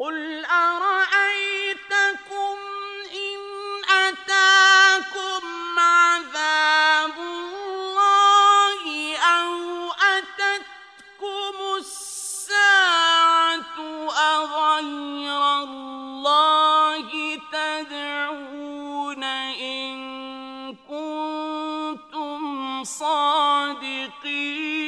قُلْ أَرَأَيْتَكُمْ إِنْ أَتَاكُمْ عَذَابُ اللَّهِ أَوْ أَتَتْكُمُ السَّاعَةُ أَغَيْرَ اللَّهِ تَدْعُونَ إِن كُنتُمْ صَادِقِينَ